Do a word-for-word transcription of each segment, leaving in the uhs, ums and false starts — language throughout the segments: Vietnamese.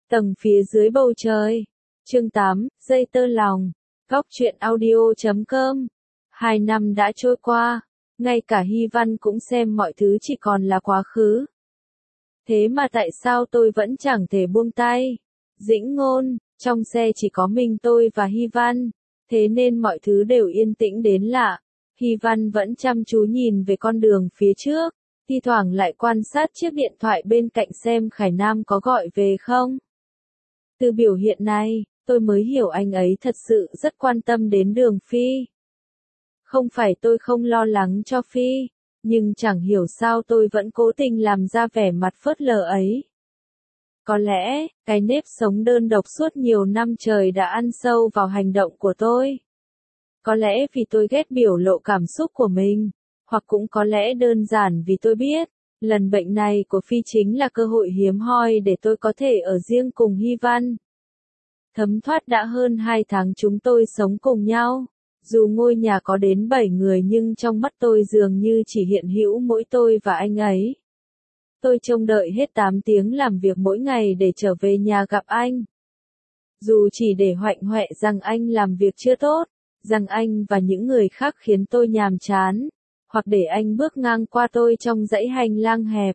Tầng phía dưới bầu trời. Chương tám, dây tơ lòng. Góc truyện audio chấm com. Hai năm đã trôi qua, ngay cả Hy Văn cũng xem mọi thứ chỉ còn là quá khứ. Thế mà tại sao tôi vẫn chẳng thể buông tay? Dĩnh Ngôn, trong xe chỉ có mình tôi và Hy Văn, thế nên mọi thứ đều yên tĩnh đến lạ. Hy Văn vẫn chăm chú nhìn về con đường phía trước, thi thoảng lại quan sát chiếc điện thoại bên cạnh xem Khải Nam có gọi về không. Từ biểu hiện này, tôi mới hiểu anh ấy thật sự rất quan tâm đến Đường Phi. Không phải tôi không lo lắng cho Phi, nhưng chẳng hiểu sao tôi vẫn cố tình làm ra vẻ mặt phớt lờ ấy. Có lẽ, cái nếp sống đơn độc suốt nhiều năm trời đã ăn sâu vào hành động của tôi. Có lẽ vì tôi ghét biểu lộ cảm xúc của mình, hoặc cũng có lẽ đơn giản vì tôi biết, lần bệnh này của Phi chính là cơ hội hiếm hoi để tôi có thể ở riêng cùng Hy Văn. Thấm thoát đã hơn hai tháng chúng tôi sống cùng nhau. Dù ngôi nhà có đến bảy người nhưng trong mắt tôi dường như chỉ hiện hữu mỗi tôi và anh ấy. Tôi trông đợi hết tám tiếng làm việc mỗi ngày để trở về nhà gặp anh. Dù chỉ để hoạnh hoẹ rằng anh làm việc chưa tốt, rằng anh và những người khác khiến tôi nhàm chán, hoặc để anh bước ngang qua tôi trong dãy hành lang hẹp.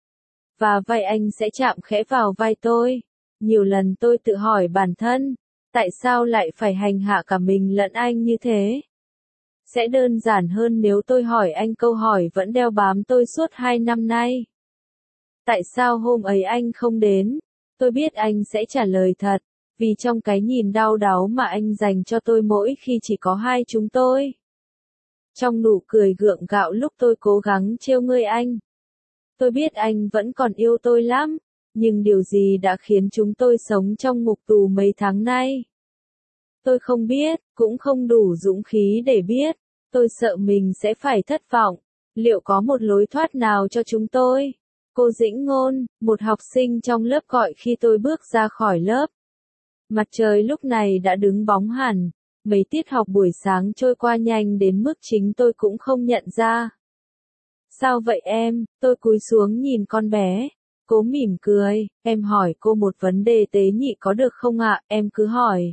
Và vai anh sẽ chạm khẽ vào vai tôi. Nhiều lần tôi tự hỏi bản thân, tại sao lại phải hành hạ cả mình lẫn anh như thế? Sẽ đơn giản hơn nếu tôi hỏi anh câu hỏi vẫn đeo bám tôi suốt hai năm nay. Tại sao hôm ấy anh không đến? Tôi biết anh sẽ trả lời thật, vì trong cái nhìn đau đáu mà anh dành cho tôi mỗi khi chỉ có hai chúng tôi. Trong nụ cười gượng gạo lúc tôi cố gắng trêu ngươi anh. Tôi biết anh vẫn còn yêu tôi lắm, nhưng điều gì đã khiến chúng tôi sống trong ngục tù mấy tháng nay? Tôi không biết, cũng không đủ dũng khí để biết. Tôi sợ mình sẽ phải thất vọng. Liệu có một lối thoát nào cho chúng tôi? Cô Dĩnh Ngôn, một học sinh trong lớp gọi khi tôi bước ra khỏi lớp. Mặt trời lúc này đã đứng bóng hẳn. Mấy tiết học buổi sáng trôi qua nhanh đến mức chính tôi cũng không nhận ra. Sao vậy em? Tôi cúi xuống nhìn con bé. Cô mỉm cười, em hỏi cô một vấn đề tế nhị có được không ạ? Em cứ hỏi.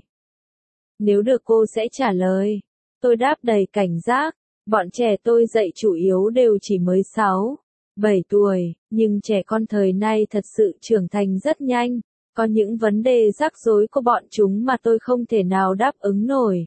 Nếu được cô sẽ trả lời. Tôi đáp đầy cảnh giác. Bọn trẻ tôi dạy chủ yếu đều chỉ mới sáu, bảy tuổi, nhưng trẻ con thời nay thật sự trưởng thành rất nhanh. Có những vấn đề rắc rối của bọn chúng mà tôi không thể nào đáp ứng nổi.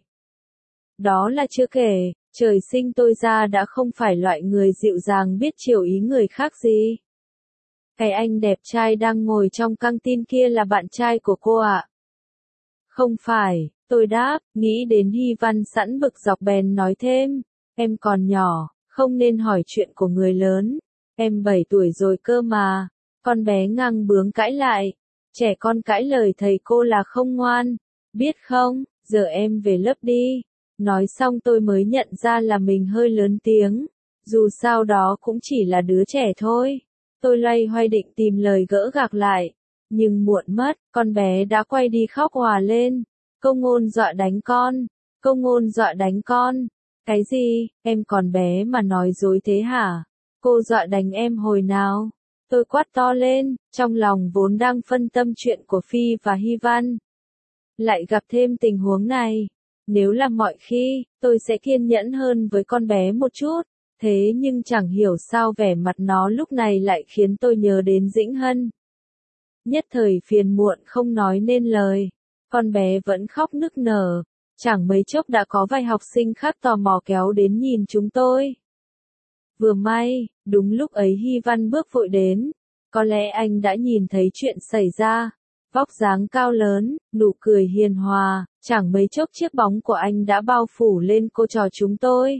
Đó là chưa kể, trời sinh tôi ra đã không phải loại người dịu dàng biết chiều ý người khác gì. Cái anh đẹp trai đang ngồi trong căng tin kia là bạn trai của cô ạ? Không phải, tôi đáp, nghĩ đến Hy Văn sẵn bực dọc bèn nói thêm, em còn nhỏ, không nên hỏi chuyện của người lớn, em bảy tuổi rồi cơ mà. Con bé ngang bướng cãi lại, trẻ con cãi lời thầy cô là không ngoan, biết không, giờ em về lớp đi. Nói xong tôi mới nhận ra là mình hơi lớn tiếng, dù sao đó cũng chỉ là đứa trẻ thôi. Tôi loay hoay định tìm lời gỡ gạc lại, nhưng muộn mất, con bé đã quay đi khóc òa lên. Câu Ngôn dọa đánh con, Câu Ngôn dọa đánh con. Cái gì, em còn bé mà nói dối thế hả? Cô dọa đánh em hồi nào? Tôi quát to lên, trong lòng vốn đang phân tâm chuyện của Phi và Hy Văn. Lại gặp thêm tình huống này. Nếu là mọi khi, tôi sẽ kiên nhẫn hơn với con bé một chút. Thế nhưng chẳng hiểu sao vẻ mặt nó lúc này lại khiến tôi nhớ đến Dĩnh Hân. Nhất thời phiền muộn không nói nên lời. Con bé vẫn khóc nức nở. Chẳng mấy chốc đã có vài học sinh khác tò mò kéo đến nhìn chúng tôi. Vừa may, đúng lúc ấy Hy Văn bước vội đến. Có lẽ anh đã nhìn thấy chuyện xảy ra. Vóc dáng cao lớn, nụ cười hiền hòa, chẳng mấy chốc chiếc bóng của anh đã bao phủ lên cô trò chúng tôi.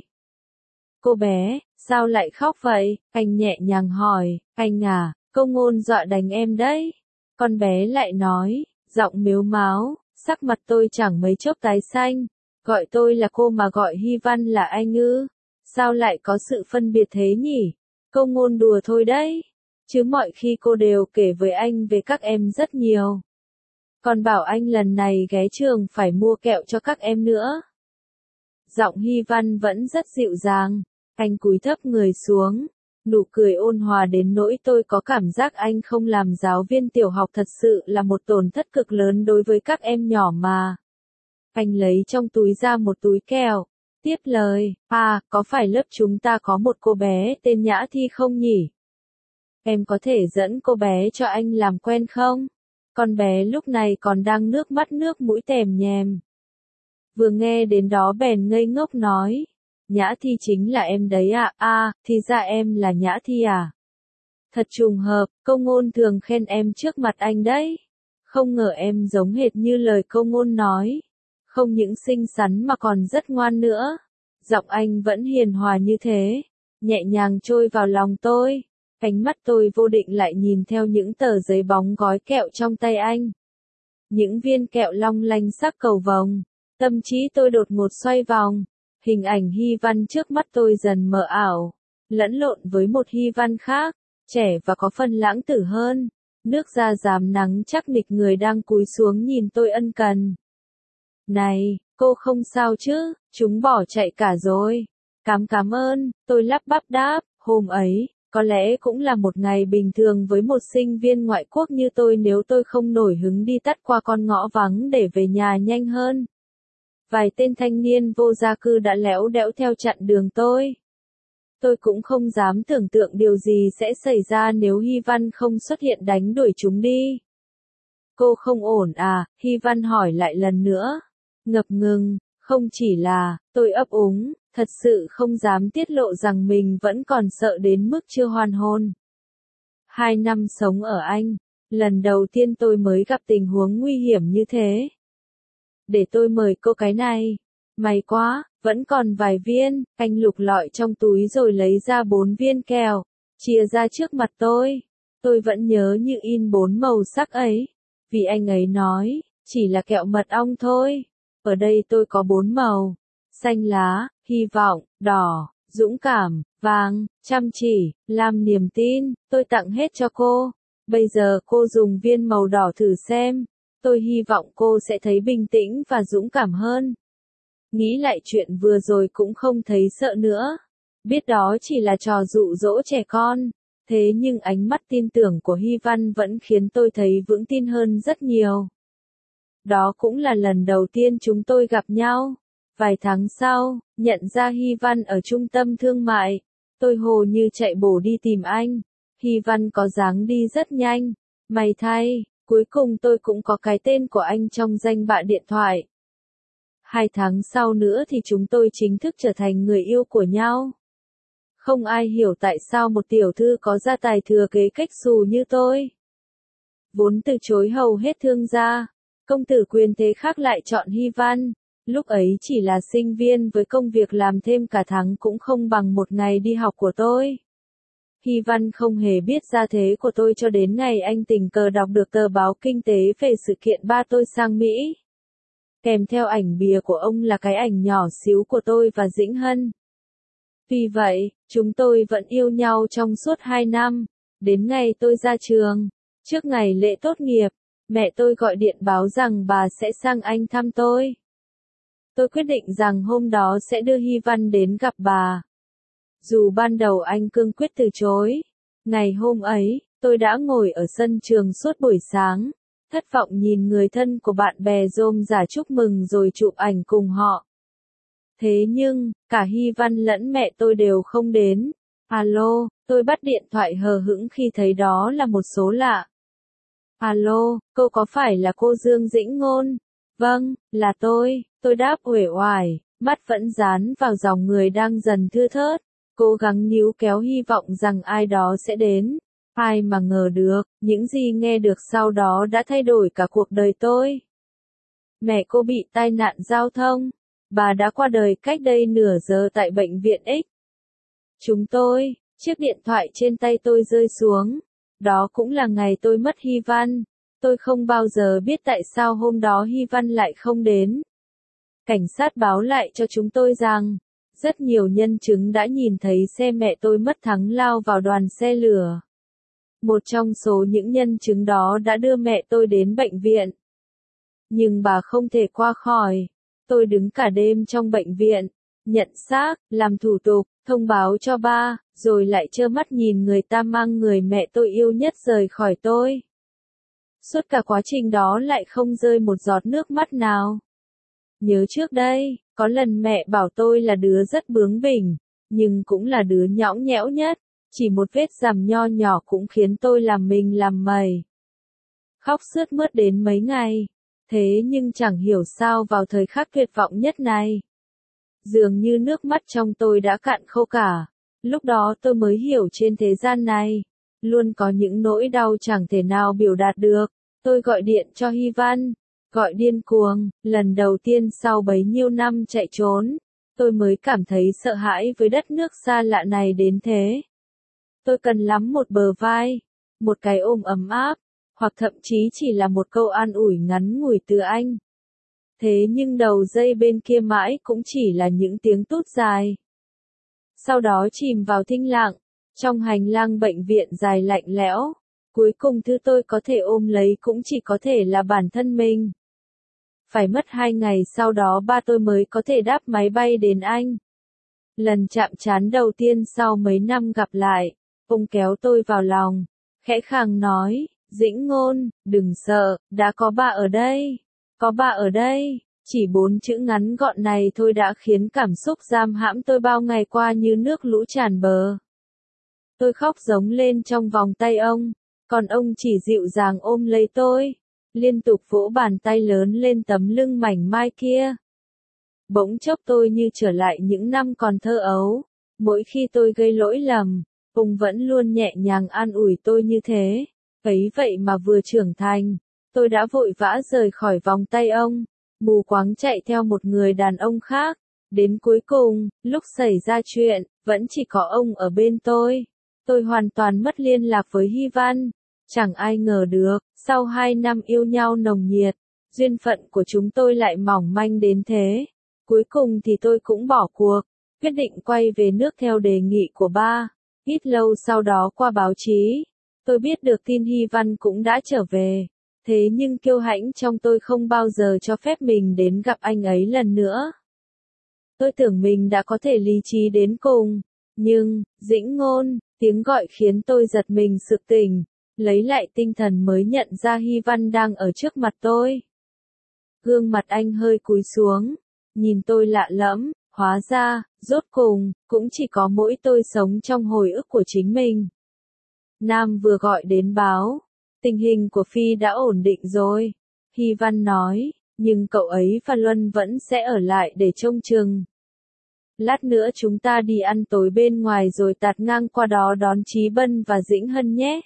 Cô bé, sao lại khóc vậy? Anh nhẹ nhàng hỏi, anh à, Câu Ngôn dọa đánh em đấy. Con bé lại nói, giọng mếu máo, sắc mặt tôi chẳng mấy chốc tái xanh. Gọi tôi là cô mà gọi Hy Văn là anh ư? Sao lại có sự phân biệt thế nhỉ? Câu Ngôn đùa thôi đấy. Chứ mọi khi cô đều kể với anh về các em rất nhiều. Còn bảo anh lần này ghé trường phải mua kẹo cho các em nữa. Giọng Hy Văn vẫn rất dịu dàng. Anh cúi thấp người xuống. Nụ cười ôn hòa đến nỗi tôi có cảm giác anh không làm giáo viên tiểu học thật sự là một tổn thất cực lớn đối với các em nhỏ mà. Anh lấy trong túi ra một túi kẹo, tiếp lời, à, có phải lớp chúng ta có một cô bé tên Nhã Thi không nhỉ? Em có thể dẫn cô bé cho anh làm quen không? Con bé lúc này còn đang nước mắt nước mũi tèm nhèm. Vừa nghe đến đó bèn ngây ngốc nói. Nhã Thi chính là em đấy à, à, thì ra em là Nhã Thi à. Thật trùng hợp, câu ngôn thường khen em trước mặt anh đấy. Không ngờ em giống hệt như lời câu ngôn nói. Không những xinh xắn mà còn rất ngoan nữa. Giọng anh vẫn hiền hòa như thế, nhẹ nhàng trôi vào lòng tôi. Ánh mắt tôi vô định lại nhìn theo những tờ giấy bóng gói kẹo trong tay anh. Những viên kẹo long lanh sắc cầu vồng. Tâm trí tôi đột ngột xoay vòng. Hình ảnh Hy Văn trước mắt tôi dần mờ ảo, lẫn lộn với một Hy Văn khác, trẻ và có phần lãng tử hơn. Nước da rám nắng chắc nịch người đang cúi xuống nhìn tôi ân cần. Này, cô không sao chứ, chúng bỏ chạy cả rồi. Cám cám ơn, tôi lắp bắp đáp, hôm ấy, có lẽ cũng là một ngày bình thường với một sinh viên ngoại quốc như tôi nếu tôi không nổi hứng đi tắt qua con ngõ vắng để về nhà nhanh hơn. Vài tên thanh niên vô gia cư đã léo đẽo theo chặn đường tôi. Tôi cũng không dám tưởng tượng điều gì sẽ xảy ra nếu Hy Văn không xuất hiện đánh đuổi chúng đi. Cô không ổn à? Hy Văn hỏi lại lần nữa. Ngập ngừng, không chỉ là, tôi ấp úng, thật sự không dám tiết lộ rằng mình vẫn còn sợ đến mức chưa hoàn hồn. Hai năm sống ở Anh, lần đầu tiên tôi mới gặp tình huống nguy hiểm như thế. Để tôi mời cô cái này. May quá, vẫn còn vài viên. Anh lục lọi trong túi rồi lấy ra bốn viên kẹo, chia ra trước mặt tôi. Tôi vẫn nhớ như in bốn màu sắc ấy. Vì anh ấy nói, chỉ là kẹo mật ong thôi. Ở đây tôi có bốn màu. Xanh lá, hy vọng, đỏ, dũng cảm, vàng, chăm chỉ, lam niềm tin. Tôi tặng hết cho cô. Bây giờ cô dùng viên màu đỏ thử xem. Tôi hy vọng cô sẽ thấy bình tĩnh và dũng cảm hơn. Nghĩ lại chuyện vừa rồi cũng không thấy sợ nữa. Biết đó chỉ là trò dụ dỗ trẻ con. Thế nhưng ánh mắt tin tưởng của Hy Văn vẫn khiến tôi thấy vững tin hơn rất nhiều. Đó cũng là lần đầu tiên chúng tôi gặp nhau. Vài tháng sau, nhận ra Hy Văn ở trung tâm thương mại. Tôi hồ như chạy bổ đi tìm anh. Hy Văn có dáng đi rất nhanh. May thay. Cuối cùng tôi cũng có cái tên của anh trong danh bạ điện thoại. Hai tháng sau nữa thì chúng tôi chính thức trở thành người yêu của nhau. Không ai hiểu tại sao một tiểu thư có gia tài thừa kế cách xù như tôi. Vốn từ chối hầu hết thương gia, công tử quyền thế khác lại chọn Hy Văn. Lúc ấy chỉ là sinh viên với công việc làm thêm cả tháng cũng không bằng một ngày đi học của tôi. Hy Văn không hề biết gia thế của tôi cho đến ngày anh tình cờ đọc được tờ báo kinh tế về sự kiện ba tôi sang Mỹ. Kèm theo ảnh bìa của ông là cái ảnh nhỏ xíu của tôi và Dĩnh Hân. Vì vậy, chúng tôi vẫn yêu nhau trong suốt hai năm. Đến ngày tôi ra trường, trước ngày lễ tốt nghiệp, mẹ tôi gọi điện báo rằng bà sẽ sang Anh thăm tôi. Tôi quyết định rằng hôm đó sẽ đưa Hy Văn đến gặp bà. Dù ban đầu anh cương quyết từ chối. Ngày hôm ấy, tôi đã ngồi ở sân trường suốt buổi sáng, thất vọng nhìn người thân của bạn bè rôm rả chúc mừng rồi chụp ảnh cùng họ. Thế nhưng, cả Hy Văn lẫn mẹ tôi đều không đến. Alo, tôi bắt điện thoại hờ hững khi thấy đó là một số lạ. Alo, cô có phải là cô Dương Dĩnh Ngôn? Vâng, là tôi, tôi đáp uể oải, mắt vẫn dán vào dòng người đang dần thưa thớt, cố gắng níu kéo hy vọng rằng ai đó sẽ đến. Ai mà ngờ được, những gì nghe được sau đó đã thay đổi cả cuộc đời tôi. Mẹ cô bị tai nạn giao thông. Bà đã qua đời cách đây nửa giờ tại bệnh viện X. Chúng tôi, chiếc điện thoại trên tay tôi rơi xuống. Đó cũng là ngày tôi mất Hy Văn. Tôi không bao giờ biết tại sao hôm đó Hy Văn lại không đến. Cảnh sát báo lại cho chúng tôi rằng, rất nhiều nhân chứng đã nhìn thấy xe mẹ tôi mất thắng lao vào đoàn xe lửa. Một trong số những nhân chứng đó đã đưa mẹ tôi đến bệnh viện. Nhưng bà không thể qua khỏi. Tôi đứng cả đêm trong bệnh viện, nhận xác, làm thủ tục, thông báo cho ba, rồi lại trơ mắt nhìn người ta mang người mẹ tôi yêu nhất rời khỏi tôi. Suốt cả quá trình đó lại không rơi một giọt nước mắt nào. Nhớ trước đây, có lần mẹ bảo tôi là đứa rất bướng bỉnh, nhưng cũng là đứa nhõng nhẽo nhất, chỉ một vết rằm nho nhỏ cũng khiến tôi làm mình làm mày. Khóc sướt mướt đến mấy ngày, thế nhưng chẳng hiểu sao vào thời khắc tuyệt vọng nhất này. Dường như nước mắt trong tôi đã cạn khô cả, lúc đó tôi mới hiểu trên thế gian này, luôn có những nỗi đau chẳng thể nào biểu đạt được. Tôi gọi điện cho Hy Văn, gọi điên cuồng, lần đầu tiên sau bấy nhiêu năm chạy trốn, tôi mới cảm thấy sợ hãi với đất nước xa lạ này đến thế. Tôi cần lắm một bờ vai, một cái ôm ấm áp, hoặc thậm chí chỉ là một câu an ủi ngắn ngủi từ anh. Thế nhưng đầu dây bên kia mãi cũng chỉ là những tiếng tút dài. Sau đó chìm vào thinh lặng, trong hành lang bệnh viện dài lạnh lẽo, cuối cùng thứ tôi có thể ôm lấy cũng chỉ có thể là bản thân mình. Phải mất hai ngày sau đó ba tôi mới có thể đáp máy bay đến Anh. Lần chạm trán đầu tiên sau mấy năm gặp lại, ông kéo tôi vào lòng, khẽ khàng nói, Dĩnh Ngôn, đừng sợ, đã có ba ở đây, có ba ở đây. Chỉ bốn chữ ngắn gọn này thôi đã khiến cảm xúc giam hãm tôi bao ngày qua như nước lũ tràn bờ. Tôi khóc giống lên trong vòng tay ông, còn ông chỉ dịu dàng ôm lấy tôi, liên tục vỗ bàn tay lớn lên tấm lưng mảnh mai kia. Bỗng chốc tôi như trở lại những năm còn thơ ấu, mỗi khi tôi gây lỗi lầm, ông vẫn luôn nhẹ nhàng an ủi tôi như thế. Ấy vậy mà vừa trưởng thành, tôi đã vội vã rời khỏi vòng tay ông, mù quáng chạy theo một người đàn ông khác. Đến cuối cùng, lúc xảy ra chuyện, vẫn chỉ có ông ở bên tôi. Tôi hoàn toàn mất liên lạc với Hy Văn. Chẳng ai ngờ được, sau hai năm yêu nhau nồng nhiệt, duyên phận của chúng tôi lại mỏng manh đến thế. Cuối cùng thì tôi cũng bỏ cuộc, quyết định quay về nước theo đề nghị của ba. Ít lâu sau đó qua báo chí, tôi biết được tin Hy Văn cũng đã trở về. Thế nhưng kiêu hãnh trong tôi không bao giờ cho phép mình đến gặp anh ấy lần nữa. Tôi tưởng mình đã có thể lý trí đến cùng, nhưng, Dĩnh Ngôn, tiếng gọi khiến tôi giật mình sực tỉnh, lấy lại tinh thần mới nhận ra Hy Văn đang ở trước mặt tôi. Gương mặt anh hơi cúi xuống, nhìn tôi lạ lẫm, hóa ra, rốt cùng, cũng chỉ có mỗi tôi sống trong hồi ức của chính mình. Nam vừa gọi đến báo, tình hình của Phi đã ổn định rồi, Hy Văn nói, nhưng cậu ấy và Luân vẫn sẽ ở lại để trông chừng. Lát nữa chúng ta đi ăn tối bên ngoài rồi tạt ngang qua đó đón Chí Bân và Dĩnh Hân nhé.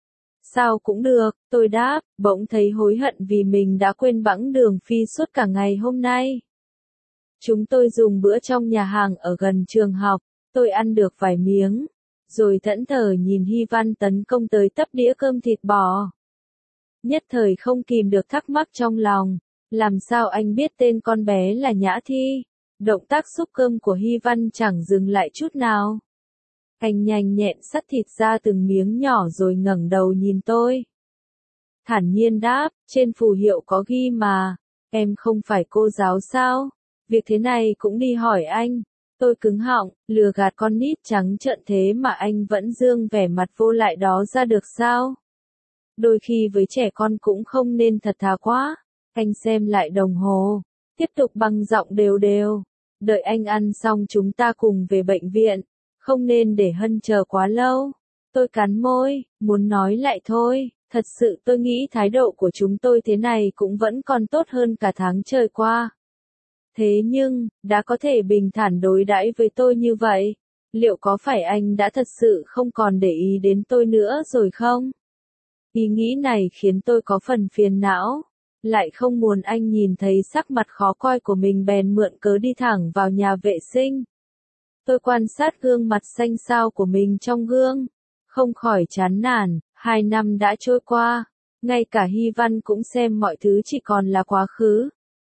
Sao cũng được, tôi đáp, bỗng thấy hối hận vì mình đã quên bẵng đường Phi suốt cả ngày hôm nay. Chúng tôi dùng bữa trong nhà hàng ở gần trường học, tôi ăn được vài miếng, rồi thẫn thờ nhìn Hy Văn tấn công tới tấp đĩa cơm thịt bò. Nhất thời không kìm được thắc mắc trong lòng, làm sao anh biết tên con bé là Nhã Thi? Động tác xúc cơm của Hy Văn chẳng dừng lại chút nào. Anh nhanh nhẹn xắt thịt ra từng miếng nhỏ rồi ngẩng đầu nhìn tôi. Thản nhiên đáp, trên phù hiệu có ghi mà, em không phải cô giáo sao? Việc thế này cũng đi hỏi anh. Tôi cứng họng, lừa gạt con nít trắng trợn thế mà anh vẫn dương vẻ mặt vô lại đó ra được sao? Đôi khi với trẻ con cũng không nên thật thà quá. Anh xem lại đồng hồ, tiếp tục bằng giọng đều đều. Đợi anh ăn xong chúng ta cùng về bệnh viện, không nên để Hân chờ quá lâu. Tôi cắn môi, muốn nói lại thôi, thật sự tôi nghĩ thái độ của chúng tôi thế này cũng vẫn còn tốt hơn cả tháng trời qua. Thế nhưng, đã có thể bình thản đối đãi với tôi như vậy, liệu có phải anh đã thật sự không còn để ý đến tôi nữa rồi không? Ý nghĩ này khiến tôi có phần phiền não. Lại không muốn anh nhìn thấy sắc mặt khó coi của mình bèn mượn cớ đi thẳng vào nhà vệ sinh. Tôi quan sát gương mặt xanh xao của mình trong gương, không khỏi chán nản, hai năm đã trôi qua, ngay cả Hy Văn cũng xem mọi thứ chỉ còn là quá khứ.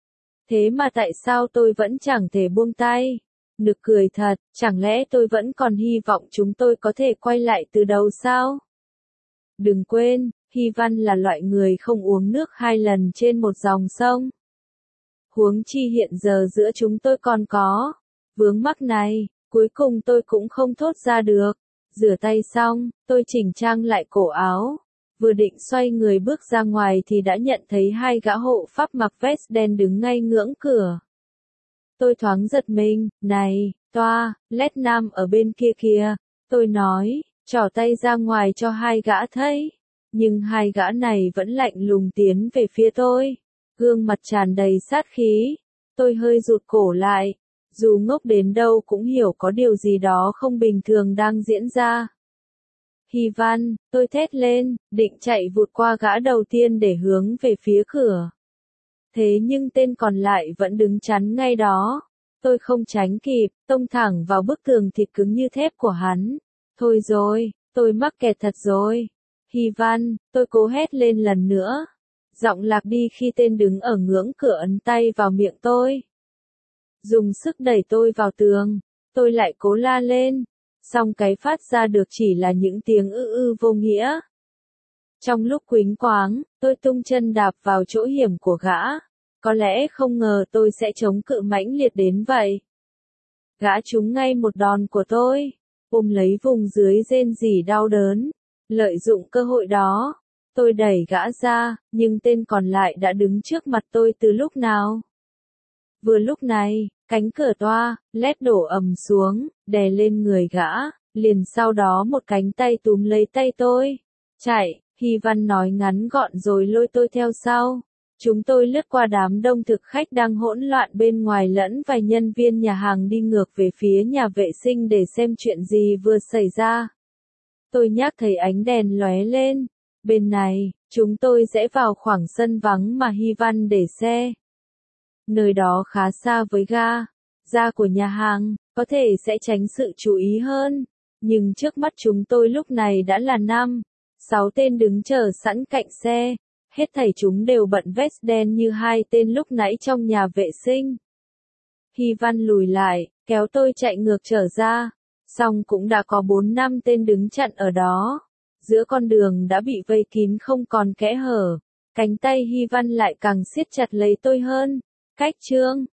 Thế mà tại sao tôi vẫn chẳng thể buông tay? Nực cười thật, chẳng lẽ tôi vẫn còn hy vọng chúng tôi có thể quay lại từ đầu sao? Đừng quên, Hy Văn là loại người không uống nước hai lần trên một dòng sông. Huống chi hiện giờ giữa chúng tôi còn có Vướng mắc này, cuối cùng tôi cũng không thốt ra được. Rửa tay xong, tôi chỉnh trang lại cổ áo. Vừa định xoay người bước ra ngoài thì đã nhận thấy hai gã hộ pháp mặc vest đen đứng ngay ngưỡng cửa. Tôi thoáng giật mình, này, toa, lét nam ở bên kia kìa. Tôi nói, trỏ tay ra ngoài cho hai gã thấy. Nhưng hai gã này vẫn lạnh lùng tiến về phía tôi. Gương mặt tràn đầy sát khí. Tôi hơi rụt cổ lại. Dù ngốc đến đâu cũng hiểu có điều gì đó không bình thường đang diễn ra. Hy Văn, tôi thét lên, định chạy vụt qua gã đầu tiên để hướng về phía cửa. Thế nhưng tên còn lại vẫn đứng chắn ngay đó. Tôi không tránh kịp, tông thẳng vào bức tường thịt cứng như thép của hắn. Thôi rồi, tôi mắc kẹt thật rồi. Hy Văn, tôi cố hét lên lần nữa. Giọng lạc đi khi tên đứng ở ngưỡng cửa ấn tay vào miệng tôi. Dùng sức đẩy tôi vào tường, tôi lại cố la lên. Song cái phát ra được chỉ là những tiếng ư ư vô nghĩa. Trong lúc quýnh quáng, tôi tung chân đạp vào chỗ hiểm của gã. Có lẽ không ngờ tôi sẽ chống cự mãnh liệt đến vậy. Gã trúng ngay một đòn của tôi, ôm lấy vùng dưới rên rỉ đau đớn. Lợi dụng cơ hội đó, tôi đẩy gã ra, nhưng tên còn lại đã đứng trước mặt tôi từ lúc nào. Vừa lúc này, cánh cửa toa, lét đổ ầm xuống, đè lên người gã, liền sau đó một cánh tay túm lấy tay tôi. Chạy, Hy Văn nói ngắn gọn rồi lôi tôi theo sau. Chúng tôi lướt qua đám đông thực khách đang hỗn loạn bên ngoài lẫn vài nhân viên nhà hàng đi ngược về phía nhà vệ sinh để xem chuyện gì vừa xảy ra. Tôi nhác thấy ánh đèn lóe lên. Bên này, chúng tôi rẽ vào khoảng sân vắng mà Hy Văn để xe. Nơi đó khá xa với ga, ra của nhà hàng, có thể sẽ tránh sự chú ý hơn. Nhưng trước mắt chúng tôi lúc này đã là năm, sáu tên đứng chờ sẵn cạnh xe. Hết thảy chúng đều bận vest đen như hai tên lúc nãy trong nhà vệ sinh. Hy Văn lùi lại, kéo tôi chạy ngược trở ra. Xong cũng đã có bốn năm tên đứng chặn ở đó. Giữa con đường đã bị vây kín không còn kẽ hở. Cánh tay Hy Văn lại càng siết chặt lấy tôi hơn. Cách chương